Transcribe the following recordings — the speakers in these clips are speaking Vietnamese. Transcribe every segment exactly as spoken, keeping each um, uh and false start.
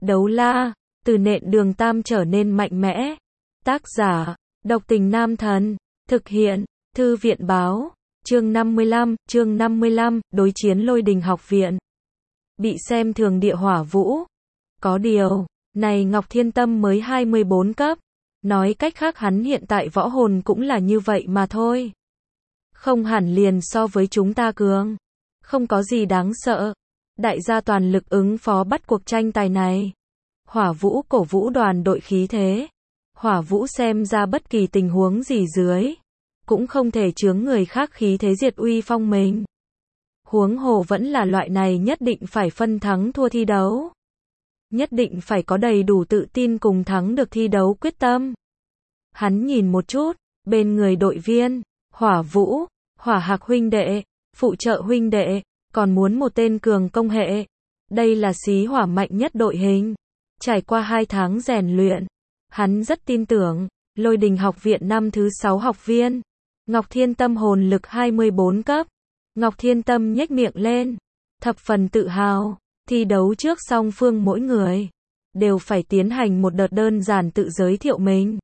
Đấu la, từ nện đường tam trở nên mạnh mẽ. Tác giả, độc tình nam thần. Thực hiện, thư viện báo. Chương năm mươi lăm, chương năm mươi lăm, đối chiến Lôi Đình học viện. Bị xem thường Địa Hỏa Vũ. Có điều, này Ngọc Thiên Tâm mới hai mươi bốn cấp. Nói cách khác hắn hiện tại võ hồn cũng là như vậy mà thôi. Không hẳn liền so với chúng ta cường. Không có gì đáng sợ. Đại gia toàn lực ứng phó bắt cuộc tranh tài này. Hỏa Vũ cổ vũ đoàn đội khí thế. Hỏa Vũ xem ra bất kỳ tình huống gì dưới, cũng không thể chướng người khác khí thế diệt uy phong mình. Huống hồ vẫn là loại này nhất định phải phân thắng thua thi đấu. Nhất định phải có đầy đủ tự tin cùng thắng được thi đấu quyết tâm. Hắn nhìn một chút, bên người đội viên, Hỏa Vũ, Hỏa Hạc huynh đệ, phụ trợ huynh đệ, còn muốn một tên cường công hệ. Đây là xí hỏa mạnh nhất đội hình. Trải qua hai tháng rèn luyện, hắn rất tin tưởng, Lôi Đình học viện năm thứ sáu học viên. Ngọc Thiên Tâm hồn lực hai mươi bốn cấp. Ngọc Thiên Tâm nhếch miệng lên, thập phần tự hào. Thi đấu trước song phương mỗi người đều phải tiến hành một đợt đơn giản tự giới thiệu mình.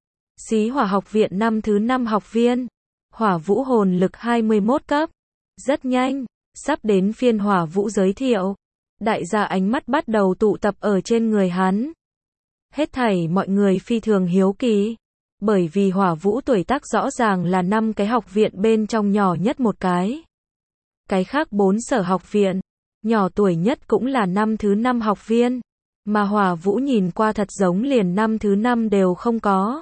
Xí hỏa học viện năm thứ năm học viên. Hỏa Vũ hồn lực hai mươi mốt cấp. Rất nhanh, sắp đến phiên Hỏa Vũ giới thiệu. Đại gia ánh mắt bắt đầu tụ tập ở trên người hắn. Hết thảy mọi người phi thường hiếu kỳ. Bởi vì Hỏa Vũ tuổi tác rõ ràng là năm cái học viện bên trong nhỏ nhất một cái. Cái khác bốn sở học viện, nhỏ tuổi nhất cũng là năm thứ năm học viên. Mà Hỏa Vũ nhìn qua thật giống liền năm thứ năm đều không có.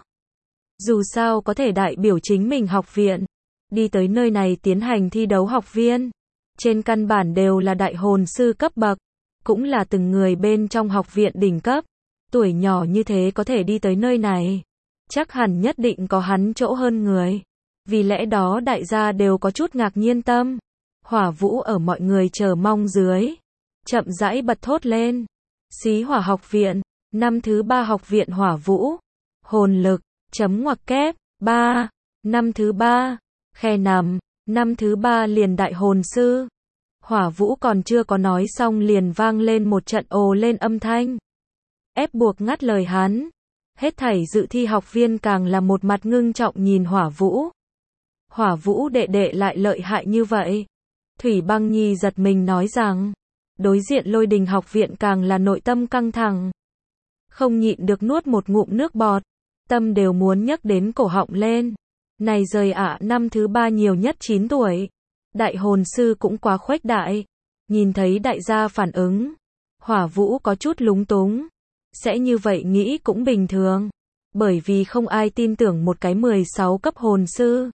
Dù sao có thể đại biểu chính mình học viện. Đi tới nơi này tiến hành thi đấu học viên. Trên căn bản đều là đại hồn sư cấp bậc. Cũng là từng người bên trong học viện đỉnh cấp. Tuổi nhỏ như thế có thể đi tới nơi này. Chắc hẳn nhất định có hắn chỗ hơn người. Vì lẽ đó đại gia đều có chút ngạc nhiên tâm. Hỏa Vũ ở mọi người chờ mong dưới. Chậm rãi bật thốt lên. Xí hỏa học viện. Năm thứ ba học viện Hỏa Vũ. Hồn lực. Chấm ngoặc kép. ba. Năm thứ ba. Khe nằm. Năm thứ ba liền đại hồn sư. Hỏa Vũ còn chưa có nói xong liền vang lên một trận ồ lên âm thanh. Ép buộc ngắt lời hắn. Hết thảy dự thi học viên càng là một mặt ngưng trọng nhìn Hỏa Vũ. Hỏa Vũ đệ đệ lại lợi hại như vậy. Thủy Băng Nhi giật mình nói rằng. Đối diện Lôi Đình học viện càng là nội tâm căng thẳng. Không nhịn được nuốt một ngụm nước bọt. Tâm đều muốn nhấc đến cổ họng lên. Này rời ạ, năm thứ ba nhiều nhất chín tuổi. Đại hồn sư cũng quá khuếch đại. Nhìn thấy đại gia phản ứng. Hỏa Vũ có chút lúng túng. Sẽ như vậy nghĩ cũng bình thường. Bởi vì không ai tin tưởng một cái mười sáu cấp hồn sư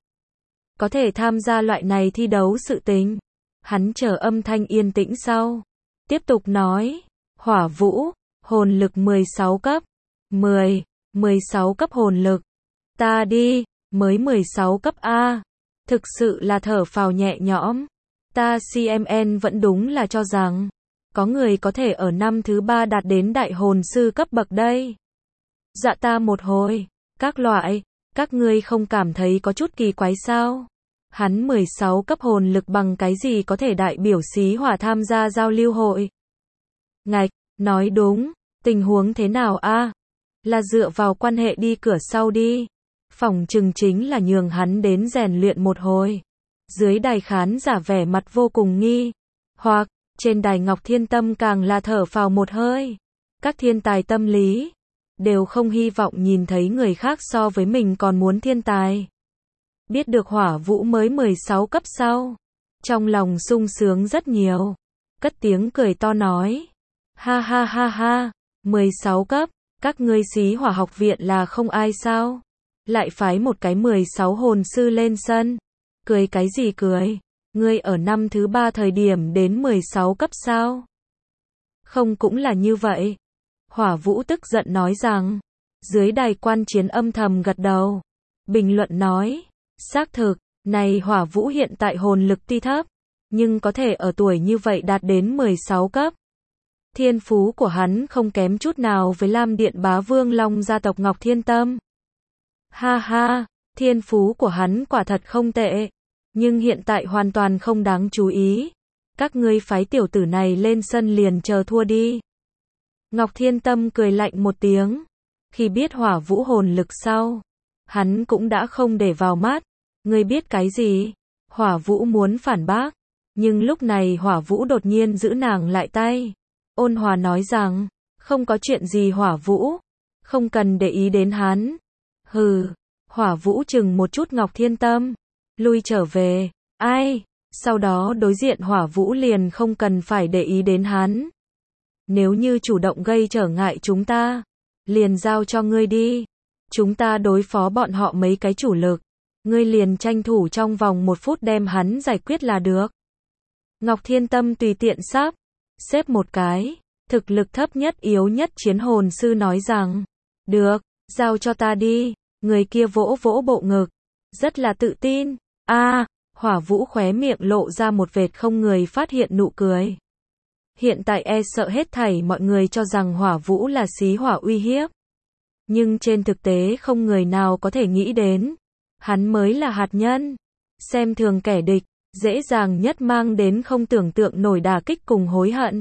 có thể tham gia loại này thi đấu sự tình. Hắn chờ âm thanh yên tĩnh sau. Tiếp tục nói. Hỏa Vũ, hồn lực mười sáu cấp. mười, mười sáu cấp hồn lực. Ta đi, mới mười sáu cấp A. Thực sự là thở phào nhẹ nhõm. Ta xê em en vẫn đúng là cho rằng có người có thể ở năm thứ ba đạt đến đại hồn sư cấp bậc đây. Dạ ta một hồi, các loại, các ngươi không cảm thấy có chút kỳ quái sao? Hắn mười sáu cấp hồn lực bằng cái gì có thể đại biểu xí hỏa tham gia giao lưu hội? Ngạch, nói đúng, tình huống thế nào a? Là dựa vào quan hệ đi cửa sau đi. Phỏng chừng chính là nhường hắn đến rèn luyện một hồi. Dưới đài khán giả vẻ mặt vô cùng nghi. Hoặc, trên đài Ngọc Thiên Tâm càng là thở phào một hơi. Các thiên tài tâm lý đều không hy vọng nhìn thấy người khác so với mình còn muốn thiên tài. Biết được Hỏa Vũ mới mười sáu cấp sau. Trong lòng sung sướng rất nhiều. Cất tiếng cười to nói. Ha ha ha ha, mười sáu cấp, các ngươi xí hỏa học viện là không ai sao? Lại phái một cái mười sáu hồn sư lên sân. Cười cái gì cười? Ngươi ở năm thứ ba thời điểm đến mười sáu cấp sao? Không cũng là như vậy. Hỏa Vũ tức giận nói rằng. Dưới đài quan chiến âm thầm gật đầu. Bình luận nói. Xác thực, này Hỏa Vũ hiện tại hồn lực tuy thấp. Nhưng có thể ở tuổi như vậy đạt đến mười sáu cấp. Thiên phú của hắn không kém chút nào với Lam Điện Bá Vương Long gia tộc Ngọc Thiên Tâm. Ha ha, thiên phú của hắn quả thật không tệ. Nhưng hiện tại hoàn toàn không đáng chú ý. Các ngươi phái tiểu tử này lên sân liền chờ thua đi. Ngọc Thiên Tâm cười lạnh một tiếng. Khi biết hỏa vũ hồn lực sau, hắn cũng đã không để vào mắt. Ngươi biết cái gì? Hỏa vũ muốn phản bác. Nhưng lúc này hỏa vũ đột nhiên giữ nàng lại tay. Ôn hòa nói rằng, không có chuyện gì hỏa vũ. Không cần để ý đến hắn. Hừ, hỏa vũ chừng một chút Ngọc Thiên Tâm. Lui trở về. Ai? Sau đó đối diện hỏa vũ liền không cần phải để ý đến hắn. Nếu như chủ động gây trở ngại chúng ta, liền giao cho ngươi đi. Chúng ta đối phó bọn họ mấy cái chủ lực. Ngươi liền tranh thủ trong vòng một phút đem hắn giải quyết là được. Ngọc Thiên Tâm tùy tiện sắp xếp một cái. Thực lực thấp nhất yếu nhất chiến hồn sư nói rằng, được, giao cho ta đi. Người kia vỗ vỗ bộ ngực. Rất là tự tin. A, hỏa vũ khóe miệng lộ ra một vệt không người phát hiện nụ cười. Hiện tại e sợ hết thảy mọi người cho rằng hỏa vũ là xí hỏa uy hiếp. Nhưng trên thực tế không người nào có thể nghĩ đến. Hắn mới là hạt nhân. Xem thường kẻ địch, dễ dàng nhất mang đến không tưởng tượng nổi đả kích cùng hối hận.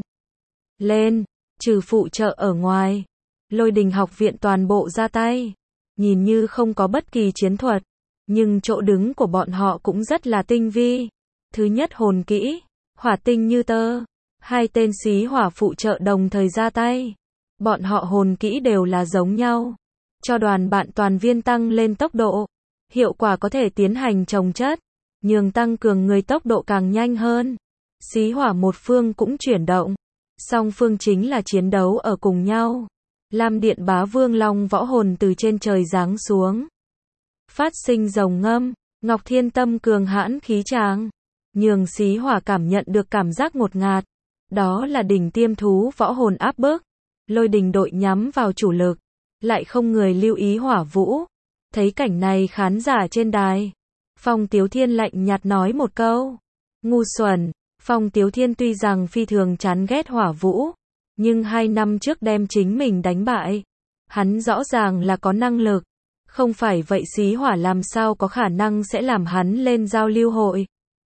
Lên, trừ phụ trợ ở ngoài. Lôi Đình học viện toàn bộ ra tay. Nhìn như không có bất kỳ chiến thuật. Nhưng chỗ đứng của bọn họ cũng rất là tinh vi. Thứ nhất hồn kỹ, hỏa tinh như tơ. Hai tên xí hỏa phụ trợ đồng thời ra tay. Bọn họ hồn kỹ đều là giống nhau. Cho đoàn bạn toàn viên tăng lên tốc độ. Hiệu quả có thể tiến hành chồng chất. Nhường tăng cường người tốc độ càng nhanh hơn. Xí hỏa một phương cũng chuyển động. Song phương chính là chiến đấu ở cùng nhau. Lam Điện Bá Vương Long võ hồn từ trên trời giáng xuống. Phát sinh rồng ngâm. Ngọc Thiên Tâm cường hãn khí tràng. Nhường xí hỏa cảm nhận được cảm giác ngột ngạt. Đó là đỉnh tiêm thú võ hồn áp bức. Lôi Đình đội nhắm vào chủ lực. Lại không người lưu ý hỏa vũ. Thấy cảnh này khán giả trên đài. Phong Tiếu Thiên lạnh nhạt nói một câu. Ngu xuẩn. Phong Tiếu Thiên tuy rằng phi thường chán ghét hỏa vũ. Nhưng hai năm trước đem chính mình đánh bại. Hắn rõ ràng là có năng lực. Không phải vậy xí hỏa làm sao có khả năng sẽ làm hắn lên giao lưu hội.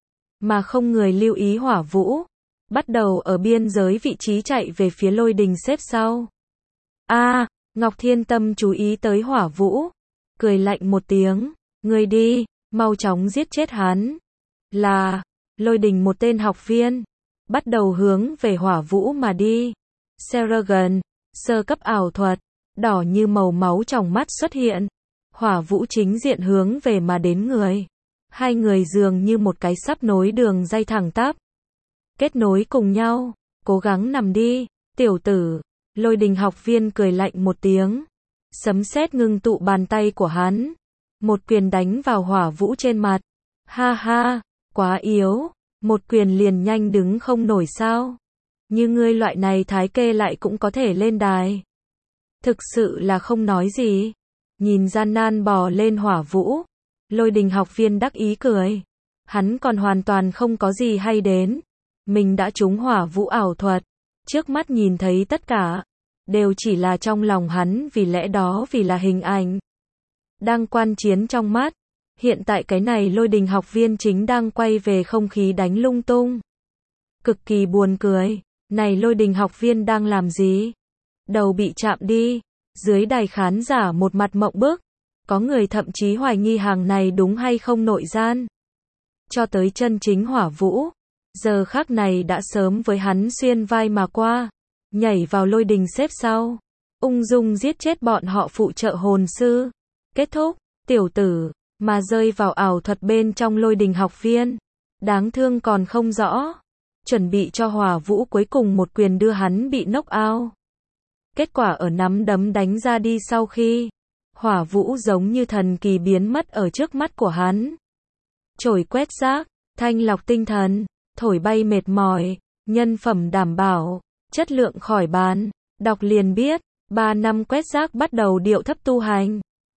Mà không người lưu ý hỏa vũ. Bắt đầu ở biên giới vị trí chạy về phía Lôi Đình xếp sau. A, à, Ngọc Thiên Tâm chú ý tới hỏa vũ. Cười lạnh một tiếng. Người đi, mau chóng giết chết hắn. Là, Lôi Đình một tên học viên. Bắt đầu hướng về hỏa vũ mà đi. Seragon, sơ cấp ảo thuật. Đỏ như màu máu trong mắt xuất hiện. Hỏa vũ chính diện hướng về mà đến người. Hai người dường như một cái sắp nối đường dây thẳng tắp. Kết nối cùng nhau. Cố gắng nằm đi, tiểu tử. Lôi Đình học viên cười lạnh một tiếng. Sấm sét ngưng tụ bàn tay của hắn. Một quyền đánh vào hỏa vũ trên mặt. Ha ha, quá yếu. Một quyền liền nhanh đứng không nổi sao. Như ngươi loại này thái kê lại cũng có thể lên đài. Thực sự là không nói gì. Nhìn gian nan bò lên hỏa vũ. Lôi Đình học viên đắc ý cười. Hắn còn hoàn toàn không có gì hay đến. Mình đã trúng hỏa vũ ảo thuật. Trước mắt nhìn thấy tất cả. Đều chỉ là trong lòng hắn vì lẽ đó vì là hình ảnh. Đang quan chiến trong mắt. Hiện tại cái này Lôi Đình học viên chính đang quay về không khí đánh lung tung. Cực kỳ buồn cười. Này Lôi Đình học viên đang làm gì? Đầu bị chạm đi. Dưới đài khán giả một mặt mộng bức. Có người thậm chí hoài nghi hàng này đúng hay không nội gian. Cho tới chân chính hỏa vũ. Giờ khắc này đã sớm với hắn xuyên vai mà qua. Nhảy vào Lôi Đình xếp sau. Ung dung giết chết bọn họ phụ trợ hồn sư. Kết thúc, tiểu tử, mà rơi vào ảo thuật bên trong Lôi Đình học viên. Đáng thương còn không rõ. Chuẩn bị cho hỏa vũ cuối cùng một quyền đưa hắn bị knock out. Kết quả ở nắm đấm đánh ra đi sau khi. Hỏa vũ giống như thần kỳ biến mất ở trước mắt của hắn. Chổi quét rác, thanh lọc tinh thần, thổi bay mệt mỏi, nhân phẩm đảm bảo, chất lượng khỏi bàn. Đọc liền biết, ba năm quét rác bắt đầu điệu thấp tu hành.